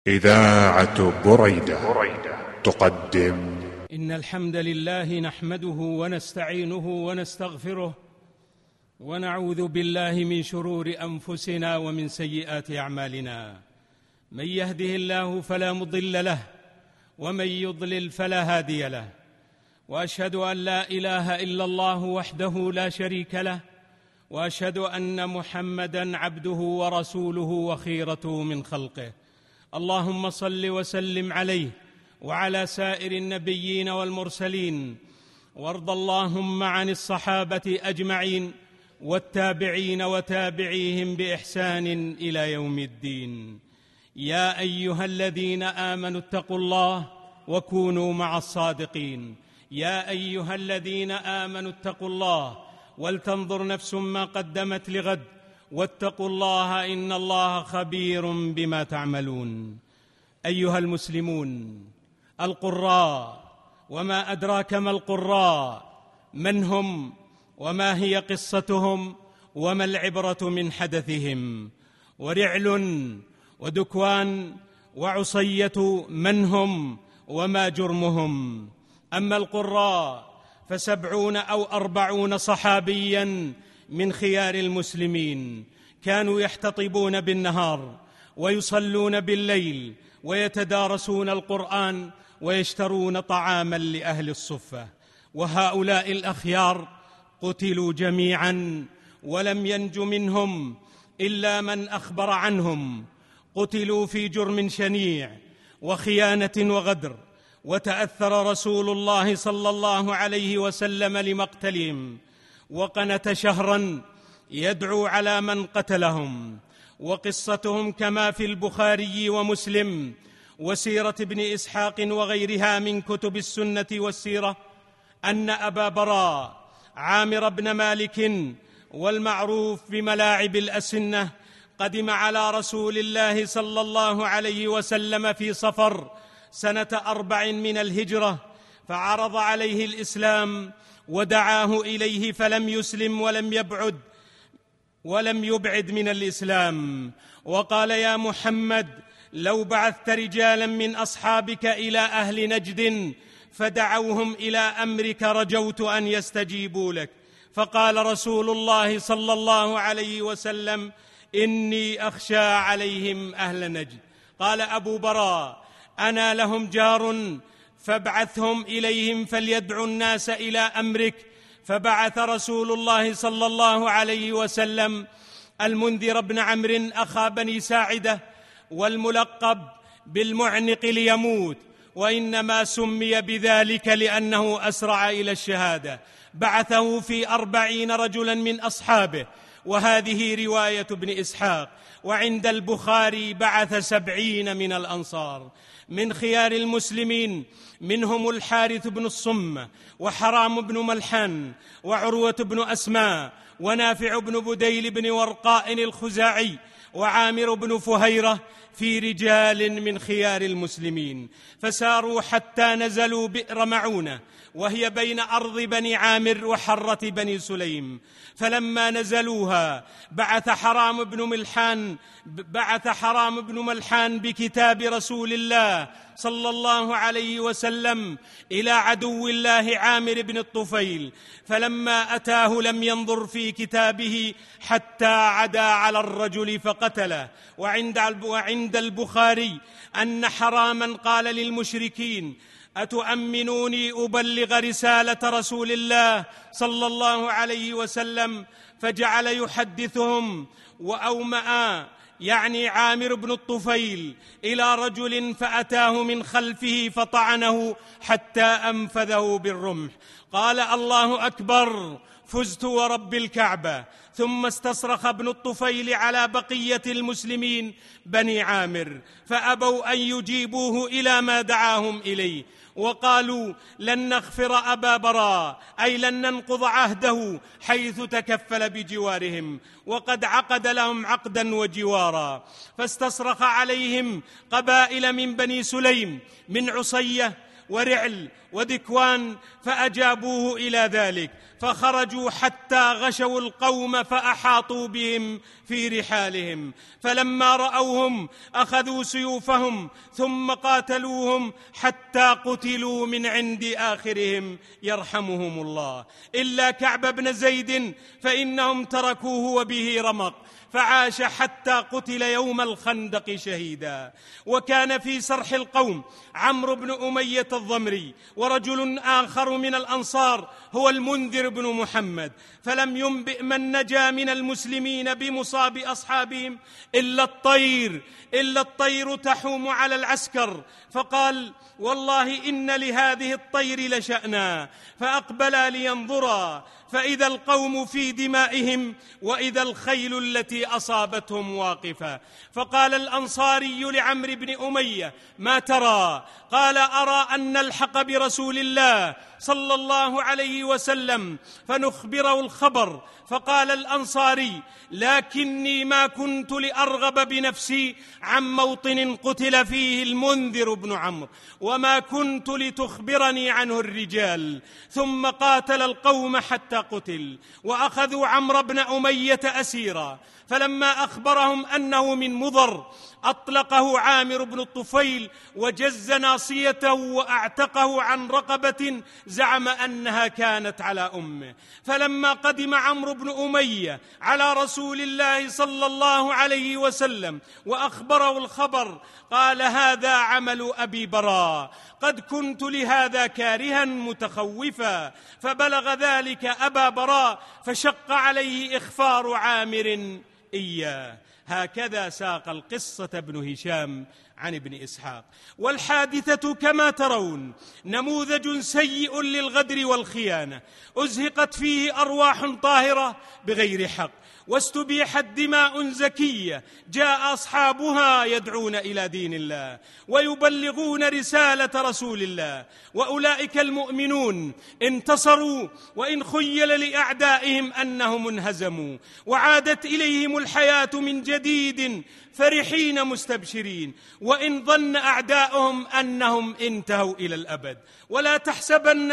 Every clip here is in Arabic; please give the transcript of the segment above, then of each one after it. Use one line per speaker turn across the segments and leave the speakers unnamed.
إذاعة بريدة تقدم.
إن الحمد لله نحمده ونستعينه ونستغفره ونعوذ بالله من شرور أنفسنا ومن سيئات أعمالنا. من يهده الله فلا مضل له ومن يضلل فلا هادي له، وأشهد أن لا إله إلا الله وحده لا شريك له، وأشهد أن محمدًا عبده ورسوله وخيرته من خلقه. اللهم صل وسلم عليه وعلى سائر النبيين والمرسلين، وارض اللهم عن الصحابة أجمعين والتابعين وتابعيهم بإحسان إلى يوم الدين. يا أيها الذين آمنوا اتقوا الله وكونوا مع الصادقين. يا أيها الذين آمنوا اتقوا الله ولتنظر نفس ما قدمت لغد، واتقوا الله إن الله خبير بما تعملون. أيها المسلمون القراء، وما أدراك ما القراء؟ من هم وما هي قصتهم وما العبرة من حدثهم؟ ورعل ودكوان وعصية من هم وما جرمهم؟ أما القراء ف70 أو 40 صحابياً من خيار المسلمين كانوا يحتطبون بالنهار ويصلون بالليل ويتدارسون القرآن ويشترون طعاماً لأهل الصفة. وهؤلاء الأخيار قتلوا جميعاً ولم ينج منهم إلا من أخبر عنهم. قتلوا في جرم شنيع وخيانة وغدر، وتأثر رسول الله صلى الله عليه وسلم لمقتلهم، وقنت شهراً يدعو على من قتلهم. وقصتهم كما في البخاري ومسلم وسيرة ابن إسحاق وغيرها من كتب السنة والسيرة، أن أبا براء عامر بن مالك والمعروف بملاعب الأسنة قدم على رسول الله صلى الله عليه وسلم في صفر سنة 4 من الهجرة، فعرض عليه الإسلام ودعاه إليه، فلم يسلم ولم يبعد من الإسلام، وقال: يا محمد، لو بعثت رجالا من أصحابك إلى أهل نجد فدعوهم إلى أمرك رجوت أن يستجيبوا لك. فقال رسول الله صلى الله عليه وسلم: إني أخشى عليهم أهل نجد. قال أبو براء: أنا لهم جار، فابعثهم إليهم فليدعوا الناس إلى أمرك. فبعث رسول الله صلى الله عليه وسلم المنذر بن عمرو أخا بني ساعدة، والملقب بالمعنق ليموت، وإنما سمي بذلك لأنه أسرع إلى الشهادة. بعثه في 40 رجلا من أصحابه، وهذه رواية ابن إسحاق. وعند البخاري بعث 70 من الأنصار من خيار المسلمين، منهم الحارث بن الصم، وحرام بن ملحان، وعروة بن أسماء، ونافع بن بديل بن ورقاء الخزاعي، وعامر بن فهيرة، في رجال من خيار المسلمين. فساروا حتى نزلوا بئر معونة، وهي بين أرض بني عامر وحرة بني سليم. فلما نزلوها بعث حرام بن ملحان بكتاب رسول الله صلى الله عليه وسلم إلى عدو الله عامر بن الطفيل، فلما أتاه لم ينظر في كتابه حتى عدا على الرجل فقتله. وعند البخاري أن حراما قال للمشركين: أتؤمنوني أبلغ رسالة رسول الله صلى الله عليه وسلم؟ فجعل يحدثهم، وأومأ يعني عامر بن الطفيل إلى رجل فأتاه من خلفه فطعنه حتى أنفذه بالرمح. قال: الله أكبر، فزت ورب الكعبة. ثم استصرخ ابن الطفيل على بقية المسلمين بني عامر، فأبوا أن يجيبوه إلى ما دعاهم إليه، وقالوا: لن نغفر أبا براء، أي لن ننقض عهده حيث تكفل بجوارهم، وقد عقد لهم عقدا وجوارا. فاستصرخ عليهم قبائل من بني سليم، من عصية ورعل وذكوان فأجابوه إلى ذلك، فخرجوا حتى غشوا القوم فأحاطوا بهم في رحالهم، فلما رأوهم أخذوا سيوفهم ثم قاتلوهم حتى قتلوا من عند آخرهم يرحمهم الله، إلا كعب بن زيد فإنهم تركوه وبه رمق، فعاش حتى قتل يوم الخندق شهيدا. وكان في سرح القوم عمرو بن أمية الضمري ورجل آخر من الأنصار هو المنذر بن محمد، فلم ينبئ من نجا من المسلمين بمصاب أصحابهم إلا الطير تحوم على العسكر، فقال: والله إن لهذه الطير لشأنا، فأقبلا لينظرا، فإذا القوم في دمائهم وإذا الخيل التي أصابتهم واقفة. فقال الأنصاري لعمرو بن أمية: ما ترى؟ قال: أرى أن نلحق برسول الله صلى الله عليه وسلم فنخبره الخبر. فقال الأنصاري: لكني ما كنت لأرغب بنفسي عن موطن قتل فيه المنذر بن عمرو، وما كنت لتخبرني عنه الرجال. ثم قاتل القوم حتى قتل، وأخذوا عمرو بن أمية أسيرا، فلما أخبرهم أنه من مضر أطلقه عامر بن الطفيل وجز ناصيته وأعتقه عن رقبة زعم أنها كانت على أمه. فلما قدم عمرو بن أمية على رسول الله صلى الله عليه وسلم وأخبره الخبر قال: هذا عمل أبي براء، قد كنت لهذا كارها متخوفا. فبلغ ذلك أبا براء فشق عليه إخفار عامر إياه. هكذا ساق القصة ابن هشام عن ابن إسحاق. والحادثة كما ترون نموذج سيء للغدر والخيانة، أزهقت فيه أرواح طاهرة بغير حق، واستبيحت دماء زكية جاء أصحابها يدعون إلى دين الله ويبلغون رسالة رسول الله، وأولئك المؤمنون انتصروا وإن خيل لأعدائهم أنهم انهزموا، وعادت إليهم الحياة من جديد فرحين مستبشرين، وإن ظن أعداؤهم أنهم انتهوا إلى الأبد. ولا تحسبن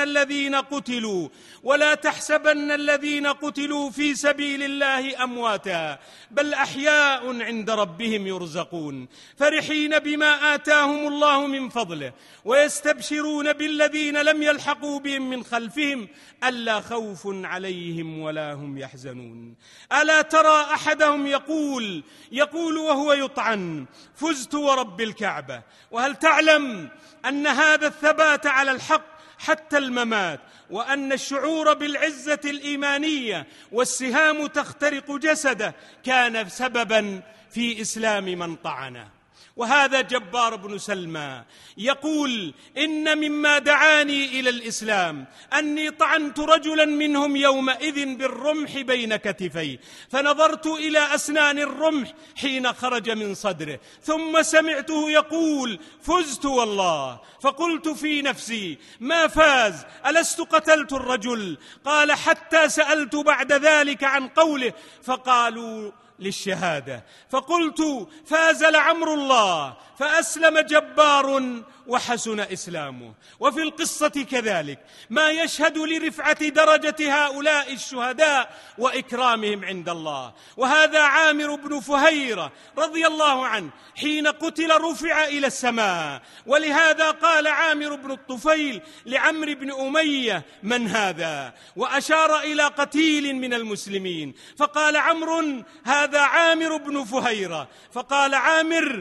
الذين قتلوا في سبيل الله أمواتا، بل أحياء عند ربهم يرزقون، فرحين بما آتاهم الله من فضله، ويستبشرون بالذين لم يلحقوا بهم من خلفهم ألا خوف عليهم ولا هم يحزنون. ألا ترى أحدهم يقول وهو يطعن: فزت ورب الكعبة. وهل تعلم أن هذا الثبات على الحق حتى الممات، وأن الشعور بالعزة الإيمانية والسهام تخترق جسده كان سببا في إسلام من طعنه؟ وهذا جبار بن سلمى يقول: إن مما دعاني إلى الإسلام أني طعنت رجلا منهم يومئذ بالرمح بين كتفيه، فنظرت إلى أسنان الرمح حين خرج من صدره، ثم سمعته يقول: فزت والله. فقلت في نفسي: ما فاز؟ ألست قتلت الرجل؟ قال: حتى سألت بعد ذلك عن قوله فقالوا للشهادة، فقلت: فاز لعمر الله، فأسلم جبار وحسن إسلامه. وفي القصة كذلك ما يشهد لرفعة درجة هؤلاء الشهداء وإكرامهم عند الله. وهذا عامر بن فهيرة رضي الله عنه حين قتل رفع إلى السماء، ولهذا قال عامر بن الطفيل لعمرو بن أمية: من هذا؟ وأشار إلى قتيل من المسلمين، فقال عمرو: هذا عامر بن فهيرة. فقال عامر: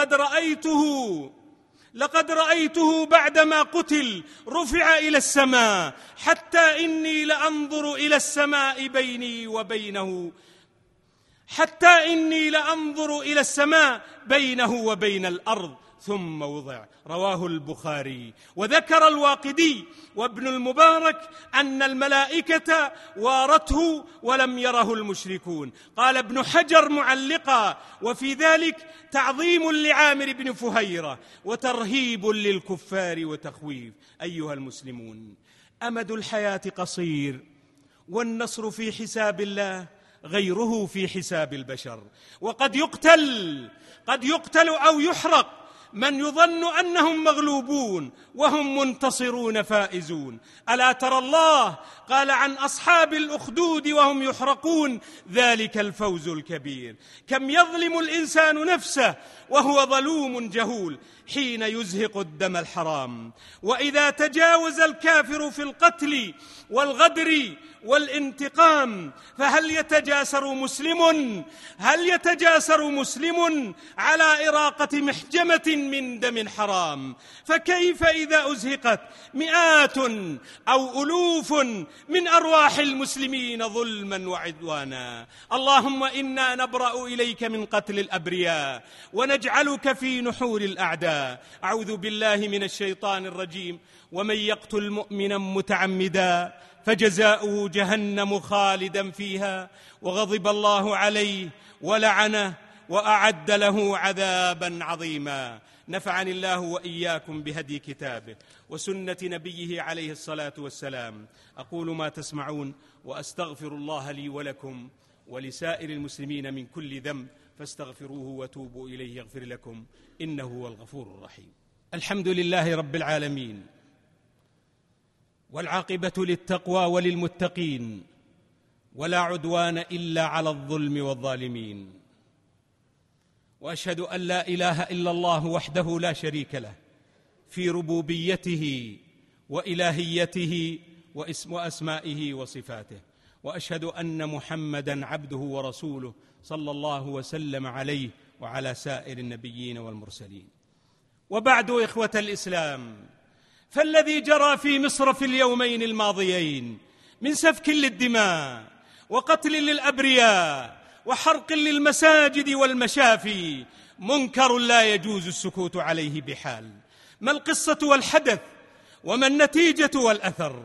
لقد رأيته بعدما قتل رفع إلى السماء، حتى إني لأنظر إلى السماء بينه وبين الأرض ثم وضع. رواه البخاري. وذكر الواقدي وابن المبارك أن الملائكة وارته ولم يره المشركون. قال ابن حجر معلقا: وفي ذلك تعظيم لعامر بن فهيرة وترهيب للكفار وتخويف. أيها المسلمون، أمد الحياة قصير، والنصر في حساب الله غيره في حساب البشر، وقد يقتل أو يحرق من يظن أنهم مغلوبون وهم منتصرون فائزون. ألا ترى الله قال عن أصحاب الأخدود وهم يحرقون ذلك الفوز الكبير. كم يظلم الإنسان نفسه وهو ظلوم جهول حين يزهق الدم الحرام. وإذا تجاوز الكافر في القتل والغدر والانتقام فهل يتجاسر مسلم على إراقة محجمة من دم حرام؟ فكيف إذا أزهقت مئات أو ألوف من أرواح المسلمين ظلما وعدوانا؟ اللهم إنا نبرأ إليك من قتل الأبرياء ونجعلك في نحور الأعداء. أعوذ بالله من الشيطان الرجيم. ومن يقتل مؤمنا متعمدا فجزاؤه جهنم خالدا فيها وغضب الله عليه ولعنه وأعد له عذابا عظيما. نفعني الله وإياكم بهدي كتابه وسنة نبيه عليه الصلاة والسلام. أقول ما تسمعون وأستغفر الله لي ولكم ولسائر المسلمين من كل ذنب فاستغفروه وتوبوا إليه يغفر لكم إنه هو الغفور الرحيم. الحمد لله رب العالمين، والعاقبة للتقوى وللمتقين، ولا عدوان إلا على الظلم والظالمين. وأشهد أن لا إله إلا الله وحده لا شريك له في ربوبيته وإلهيته وأسمائه وصفاته، وأشهد أن محمدًا عبده ورسوله صلى الله وسلم عليه وعلى سائر النبيين والمرسلين. وبعد، إخوة الإسلام، فالذي جرى في مصر في اليومين الماضيين من سفك للدماء وقتل للأبرياء وحرق للمساجد والمشافي منكر لا يجوز السكوت عليه بحال. ما القصة والحدث وما النتيجة والأثر؟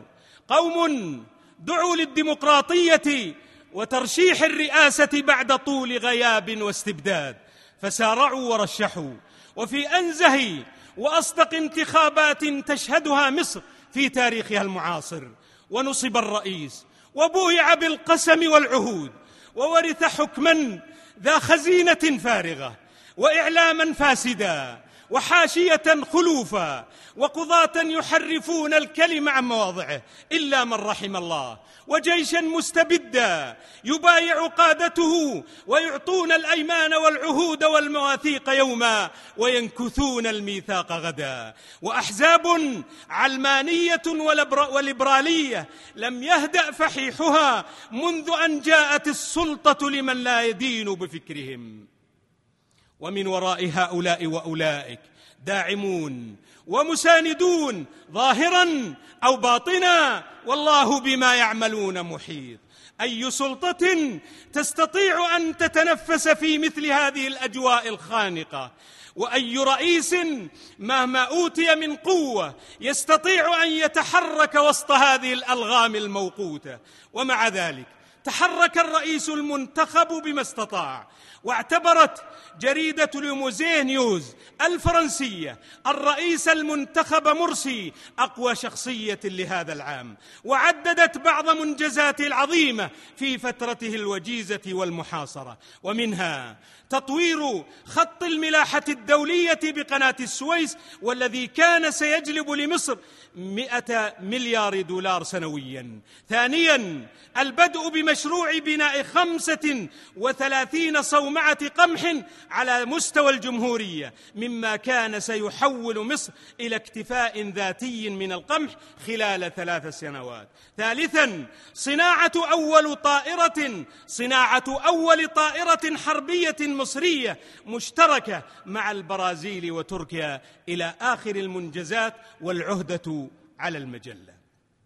قوم دعوا للديمقراطية وترشيح الرئاسة بعد طول غياب واستبداد، فسارعوا ورشحوا، وفي أنزه وأصدق انتخابات تشهدها مصر في تاريخها المعاصر، ونصب الرئيس وبويع بالقسم والعهود، وورث حكما ذا خزينة فارغة وإعلاما فاسدا وحاشية خلوفا وقضاة يحرفون الكلم عن مواضعه إلا من رحم الله، وجيشا مستبدا يبايع قادته ويعطون الأيمان والعهود والمواثيق يوما وينكثون الميثاق غدا، وأحزاب علمانية وليبرالية لم يهدأ فحيحها منذ أن جاءت السلطة لمن لا يدين بفكرهم. ومن وراء هؤلاء وأولئك داعمون ومساندون ظاهرا أو باطنا، والله بما يعملون محيط. أي سلطة تستطيع أن تتنفس في مثل هذه الأجواء الخانقة؟ وأي رئيس مهما أوتي من قوة يستطيع أن يتحرك وسط هذه الألغام الموقوتة؟ ومع ذلك تحرك الرئيس المنتخب بما استطاع، واعتبرت جريدة ليموزين نيوز الفرنسية الرئيس المنتخب مرسي أقوى شخصية لهذا العام، وعددت بعض منجزاته العظيمة في فترته الوجيزة والمحاصرة، ومنها تطوير خط الملاحة الدولية بقناة السويس، والذي كان سيجلب لمصر 100 مليار دولار سنويا. ثانيا، البدء بمشروع بناء 35 صومعة قمح على مستوى الجمهورية، مما كان سيحول مصر إلى اكتفاء ذاتي من القمح خلال 3 سنوات. ثالثا، صناعة أول طائرة حربية مصرية مشتركة مع البرازيل وتركيا، إلى آخر المنجزات والعهدة على المجلة.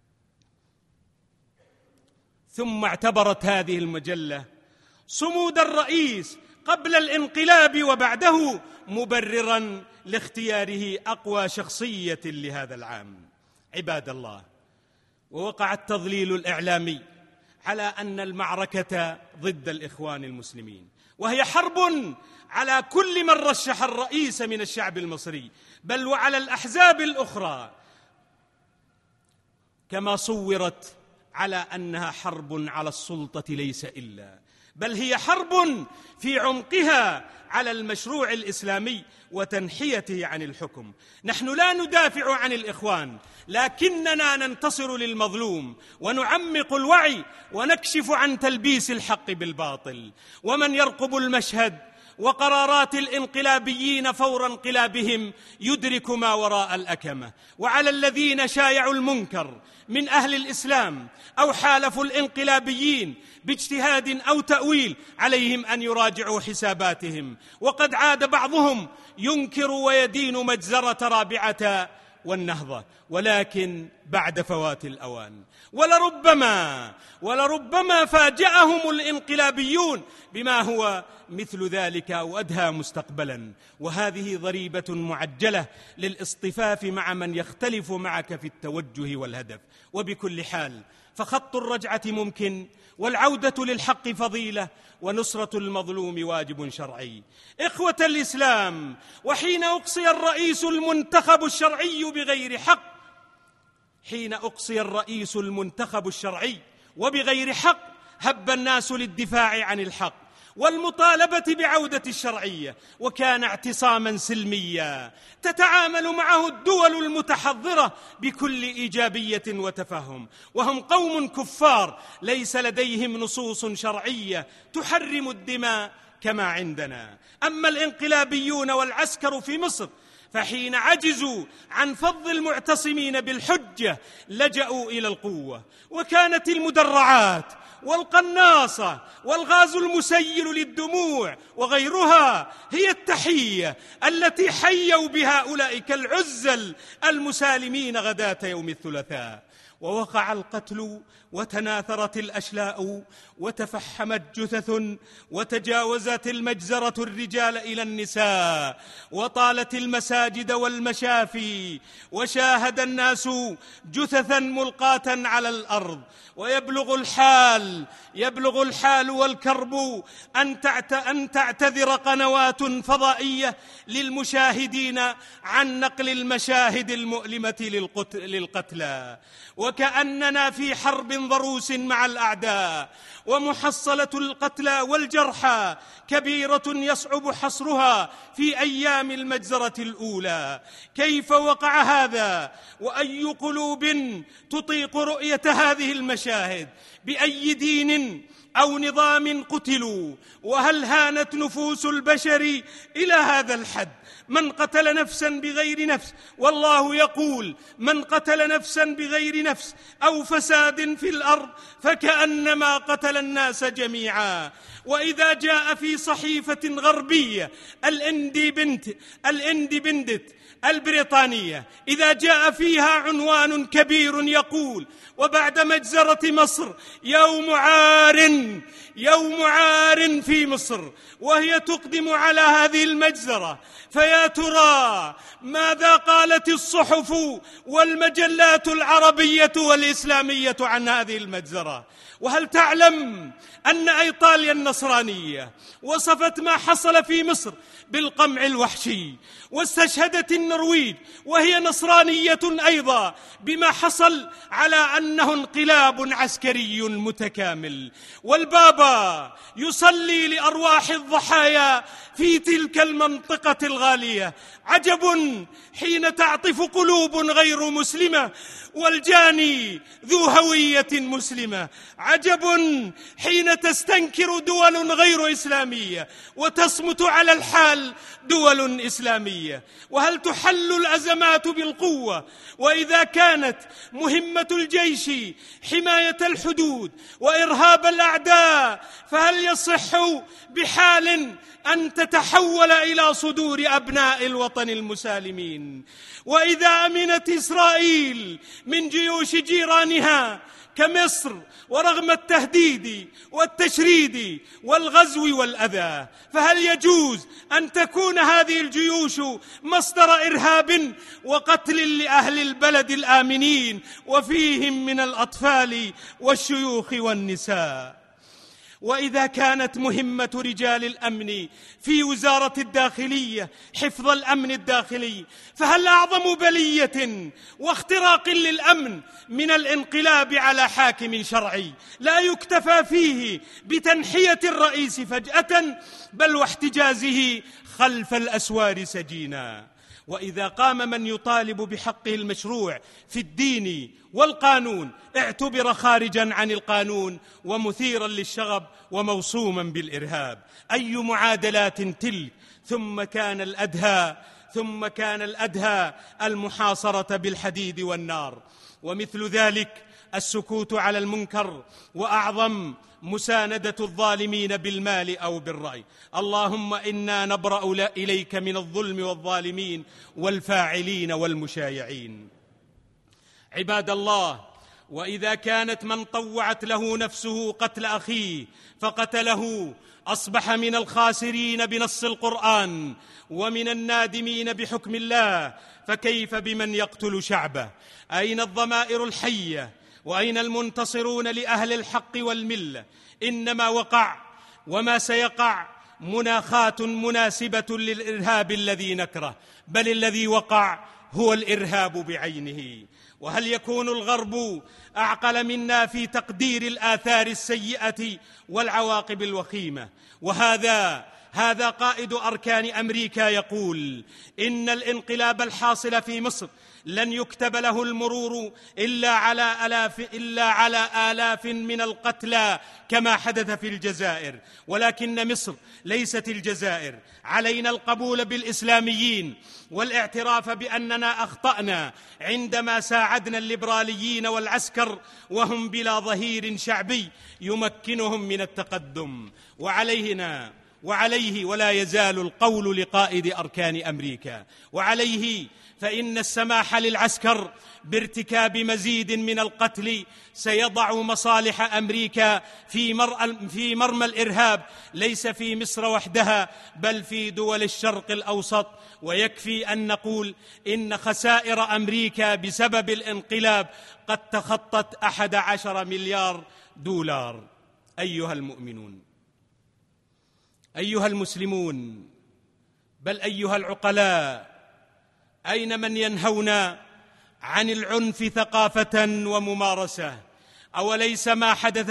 ثم اعتبرت هذه المجلة صمود الرئيس قبل الانقلاب وبعده مبرراً لاختياره أقوى شخصية لهذا العام. عباد الله، ووقع التضليل الإعلامي على أن المعركة ضد الإخوان المسلمين، وهي حرب على كل من رشح الرئيس من الشعب المصري، بل وعلى الأحزاب الأخرى، كما صورت على أنها حرب على السلطة ليس إلا، بل هي حرب في عمقها على المشروع الإسلامي وتنحيته عن الحكم. نحن لا ندافع عن الإخوان، لكننا ننتصر للمظلوم ونعمق الوعي ونكشف عن تلبيس الحق بالباطل. ومن يرقب المشهد وقرارات الانقلابيين فور انقلابهم يدرك ما وراء الأكمة. وعلى الذين شايعوا المنكر من أهل الإسلام أو حالفوا الانقلابيين باجتهاد أو تأويل عليهم أن يراجعوا حساباتهم. وقد عاد بعضهم ينكر ويدين مجزرة رابعة والنهضة، ولكن بعد فوات الأوان. ولربما فاجأهم الانقلابيون بما هو مثل ذلك أو أدهى مستقبلا. وهذه ضريبة معجلة للاصطفاف مع من يختلف معك في التوجه والهدف. وبكل حال فخط الرجعة ممكن، والعودة للحق فضيلة، ونصرة المظلوم واجب شرعي. إخوة الإسلام، وحين أقصي الرئيس المنتخب الشرعي بغير حق، وبغير حق هب الناس للدفاع عن الحق والمطالبة بعودة الشرعية، وكان اعتصاما سلميا تتعامل معه الدول المتحضرة بكل إيجابية وتفهم. وهم قوم كفار ليس لديهم نصوص شرعية تحرم الدماء كما عندنا. أما الانقلابيون والعسكر في مصر فحين عجزوا عن فض المعتصمين بالحجة لجأوا إلى القوة، وكانت المدرعات والقناصة والغاز المسيل للدموع وغيرها هي التحية التي حيوا بها أولئك العزل المسالمين غداة يوم الثلاثاء. ووقع القتل وتناثرت الأشلاء وتفحمت جثث وتجاوزت المجزرة الرجال إلى النساء وطالت المساجد والمشافي، وشاهد الناس جثثا ملقاة على الأرض. ويبلغ الحال والكرب أن تعتذر قنوات فضائية للمشاهدين عن نقل المشاهد المؤلمة للقتلى، وكأننا في حرب ضروس مع الأعداء، ومحصلة القتلى والجرحى كبيرة يصعب حصرها في أيام المجزرة الأولى. كيف وقع هذا؟ وأي قلوب تطيق رؤية هذه المشاهد؟ بأي دين أو نظام قتلوا؟ وهل هانت نفوس البشر إلى هذا الحد؟ من قتل نفسا بغير نفس، والله يقول: من قتل نفسا بغير نفس أو فساد في الأرض فكأنما قتل الناس جميعا. وإذا جاء في صحيفة غربية الاندبندنت البريطانية، إذا جاء فيها عنوان كبير يقول: وبعد مجزرة مصر يوم عار في مصر، وهي تقدم على هذه المجزرة، فيا ترى ماذا قالت الصحف والمجلات العربية والإسلامية عن هذه المجزرة؟ وهل تعلم أن إيطاليا النصرانية وصفت ما حصل في مصر بالقمع الوحشي، واستشهدت النرويج وهي نصرانية أيضا بما حصل على أنه انقلاب عسكري متكامل؟ والبابا يصلي لأرواح الضحايا في تلك المنطقة الغالية. عجب حين تعطف قلوب غير مسلمة والجاني ذو هوية مسلمة. عجب حين تستنكر دول غير إسلامية وتصمت على الحال دول إسلامية. وهل تحل الأزمات بالقوة؟ وإذا كانت مهمة الجيش حماية الحدود وإرهاب الأعداء، فهل يصح بحال أن تتحول إلى صدور أبناء الوطن المسالمين؟ وإذا أمنت إسرائيل من جيوش جيرانها كمصر، ورغم التهديد والتشريد والغزو والأذى، فهل يجوز أن تكون هذه الجيوش مصدر إرهاب وقتل لأهل البلد الآمنين، وفيهم من الأطفال والشيوخ والنساء؟ وإذا كانت مهمة رجال الأمن في وزارة الداخلية حفظ الأمن الداخلي، فهل أعظم بلية واختراق للأمن من الانقلاب على حاكم شرعي لا يكتفى فيه بتنحية الرئيس فجأة، بل واحتجازه خلف الأسوار سجينا؟ وإذا قام من يطالب بحقه المشروع في الدين والقانون اعتبر خارجا عن القانون ومثيرا للشغب وموصوما بالإرهاب. أي معادلات تلك؟ ثم كان الأدهى المحاصرة بالحديد والنار، ومثل ذلك السكوت على المنكر، وأعظم مساندة الظالمين بالمال أو بالرأي. اللهم إنا نبرأ إليك من الظلم والظالمين والفاعلين والمشايعين. عباد الله، وإذا كانت من طوعت له نفسه قتل أخيه فقتله أصبح من الخاسرين بنص القرآن ومن النادمين بحكم الله، فكيف بمن يقتل شعبه؟ أين الضمائر الحية؟ وأين المنتصرون لأهل الحق والملة؟ إنما وقع وما سيقع مناخات مناسبة للإرهاب الذي نكره، بل الذي وقع هو الإرهاب بعينه. وهل يكون الغرب أعقل منا في تقدير الآثار السيئة والعواقب الوخيمة؟ هذا قائد أركان أمريكا يقول إن الانقلاب الحاصل في مصر لن يكتب له المرور إلا على آلاف من القتلى كما حدث في الجزائر. ولكن مصر ليست الجزائر. علينا القبول بالإسلاميين والاعتراف بأننا أخطأنا عندما ساعدنا الليبراليين والعسكر وهم بلا ظهير شعبي يمكنهم من التقدم. وعليه ولا يزال القول لقائد أركان أمريكا وعليه، فإن السماح للعسكر بارتكاب مزيد من القتل سيضع مصالح أمريكا في مرمى الإرهاب، ليس في مصر وحدها بل في دول الشرق الأوسط. ويكفي أن نقول إن خسائر أمريكا بسبب الانقلاب قد تخطت 11 مليار دولار. أيها المؤمنون، أيها المسلمون، بل أيها العقلاء، أين من ينهون عن العنف ثقافة وممارسة؟ أوليس ما حدث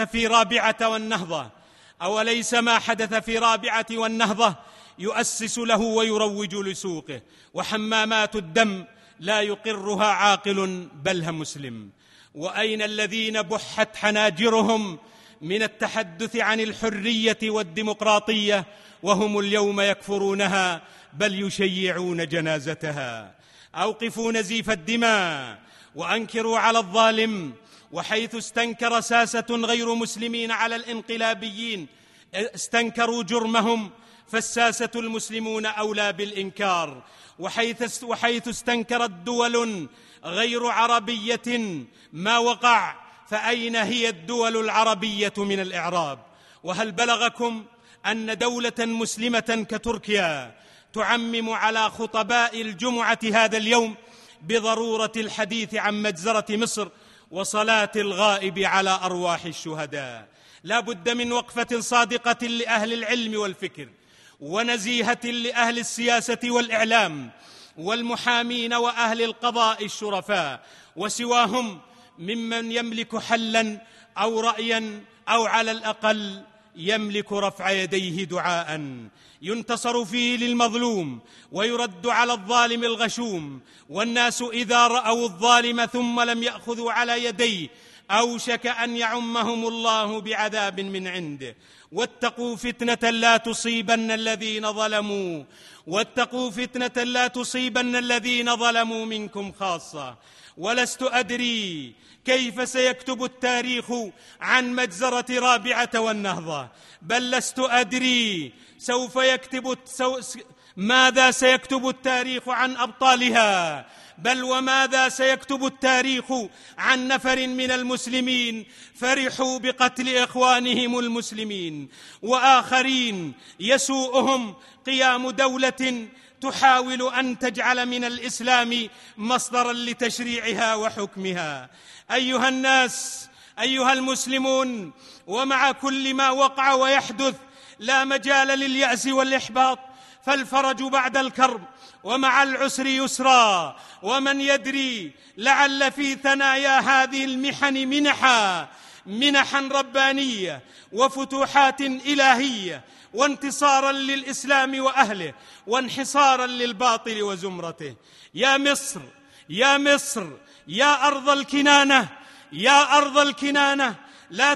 في رابعة والنهضة يؤسس له ويروج لسوقه؟ وحمامات الدم لا يقرها عاقل بلها مسلم. وأين الذين بحت حناجرهم من التحدث عن الحرية والديمقراطية وهم اليوم يكفرونها بل يشيعون جنازتها؟ أوقفوا نزيف الدماء وأنكروا على الظالم. وحيث استنكر ساسة غير مسلمين على الانقلابيين استنكروا جرمهم، فالساسة المسلمون أولى بالإنكار. وحيث استنكرت دول غير عربية ما وقع، فأين هي الدول العربية من الإعراب؟ وهل بلغكم أن دولة مسلمة كتركيا تعمم على خطباء الجمعة هذا اليوم بضرورة الحديث عن مجزرة مصر وصلاة الغائب على أرواح الشهداء؟ لا بد من وقفة صادقة لأهل العلم والفكر، ونزيهة لأهل السياسة والإعلام والمحامين وأهل القضاء الشرفاء وسواهم ممن يملك حلا أو رأيا أو على الأقل يملك رفع يديه دعاء ينتصر فيه للمظلوم ويرد على الظالم الغشوم. والناس إذا رأوا الظالم ثم لم يأخذوا على يديه أوشك أن يعمهم الله بعذاب من عنده. واتقوا فتنة لا تصيبن الذين ظلموا منكم خاصة. ولست أدري كيف سيكتب التاريخ عن مجزرة رابعة والنهضة، بل لست أدري ماذا سيكتب التاريخ عن أبطالها، بل وماذا سيكتب التاريخ عن نفر من المسلمين فرحوا بقتل إخوانهم المسلمين، وآخرين يسوءهم قيام دولة تحاول أن تجعل من الإسلام مصدرا لتشريعها وحكمها. أيها الناس، أيها المسلمون، ومع كل ما وقع ويحدث لا مجال لليأس والإحباط، فالفرج بعد الكرب، ومع العسر يسرا، ومن يدري لعل في ثنايا هذه المحن منحا ربانية وفتوحات إلهية، وانتصارا للإسلام وأهله، وانحصارا للباطل وزمرته. يا مصر، يا مصر، يا أرض الكنانة، يا أرض الكنانة، لا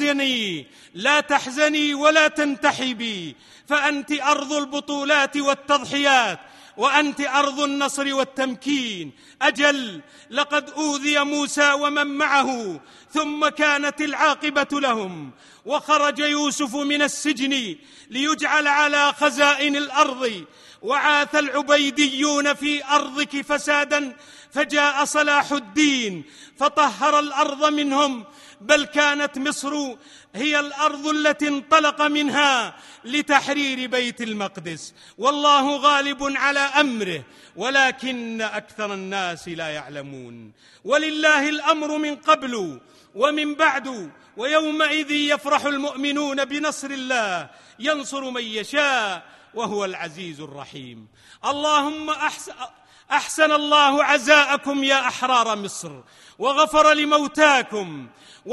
تحزني ولا تنتحبي، فأنت أرض البطولات والتضحيات، وأنت أرض النصر والتمكين. أجل، لقد أوذي موسى ومن معه ثم كانت العاقبة لهم، وخرج يوسف من السجن ليجعل على خزائن الأرض، وعاث العبيديون في أرضك فسادا، فجاء صلاح الدين فطهر الأرض منهم، بل كانت مصر هي الأرض التي انطلق منها لتحرير بيت المقدس، والله غالب على أمره ولكن أكثر الناس لا يعلمون. ولله الأمر من قبل ومن بعد، ويومئذ يفرح المؤمنون بنصر الله، ينصر من يشاء وهو العزيز الرحيم. اللهم أحسن الله عزاءكم يا أحرار مصر، وغفر لموتاكم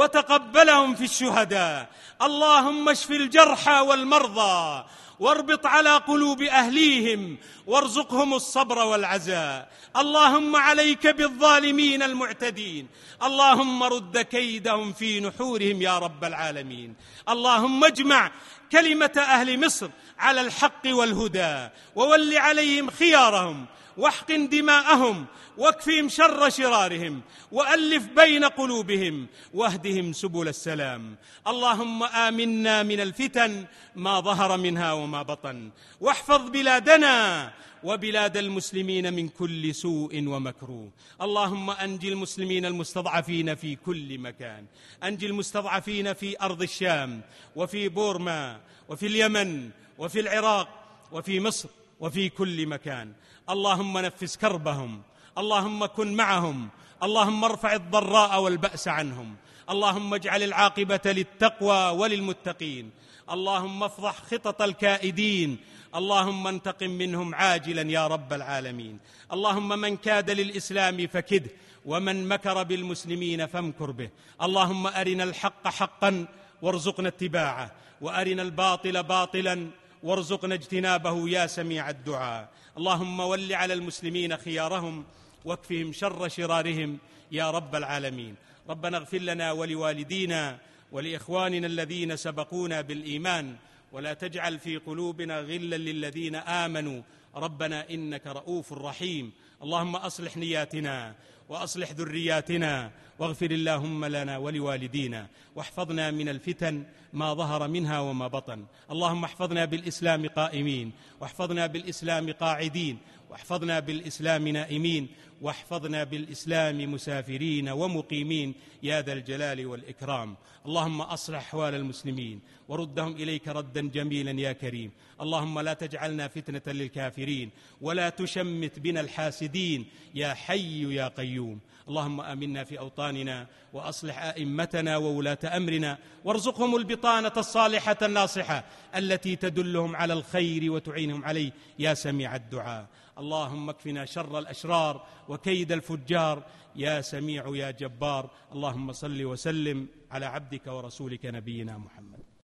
وتقبلهم في الشهداء. اللهم اشف الجرحى والمرضى، واربط على قلوب أهليهم، وارزقهم الصبر والعزاء. اللهم عليك بالظالمين المعتدين، اللهم رد كيدهم في نحورهم يا رب العالمين. اللهم اجمع كلمة أهل مصر على الحق والهدى، وول عليهم خيارهم، واحقن دماءهم، واكفهم شر شرارهم، وألف بين قلوبهم، واهدهم سبل السلام. اللهم آمنا من الفتن ما ظهر منها وما بطن، واحفظ بلادنا وبلاد المسلمين من كل سوء ومكروه. اللهم أنجي المسلمين المستضعفين في كل مكان، أنجي المستضعفين في أرض الشام، وفي بورما، وفي اليمن، وفي العراق، وفي مصر، وفي كل مكان. اللهم نفس كربهم، اللهم كن معهم، اللهم ارفع الضراء والبأس عنهم، اللهم اجعل العاقبة للتقوى وللمتقين. اللهم افضح خطط الكائدين، اللهم انتقم منهم عاجلا يا رب العالمين. اللهم من كاد للإسلام فكده، ومن مكر بالمسلمين فامكر به. اللهم أرنا الحق حقا وارزقنا اتباعه، وأرنا الباطل باطلا وارزقنا اجتنابه يا سميع الدعاء. اللهم ول على المسلمين خيارهم، واكفهم شر شرارهم يا رب العالمين. ربنا اغفر لنا ولوالدينا ولإخواننا الذين سبقونا بالإيمان، ولا تجعل في قلوبنا غلا للذين آمنوا، ربنا إنك رؤوف رحيم. اللهم أصلح نياتنا وأصلح ذرياتنا، واغفر اللهم لنا ولوالدينا، واحفظنا من الفتن ما ظهر منها وما بطن. اللهم احفظنا بالإسلام قائمين، واحفظنا بالإسلام قاعدين، واحفظنا بالإسلام نائمين، واحفظنا بالإسلام مسافرين ومقيمين يا ذا الجلال والإكرام. اللهم أصلح أحوال المسلمين وردهم إليك ردا جميلا يا كريم. اللهم لا تجعلنا فتنة للكافرين، ولا تشمت بنا الحاسدين يا حي يا قيوم. اللهم آمنا في أوطاننا، وأصلح أئمتنا وولاة أمرنا، وارزقهم البطانة الصالحة الناصحة التي تدلهم على الخير وتعينهم عليه يا سميع الدعاء. اللهم اكفنا شر الأشرار وكيد الفجار يا سميع يا جبار. اللهم صل وسلم على عبدك ورسولك نبينا محمد.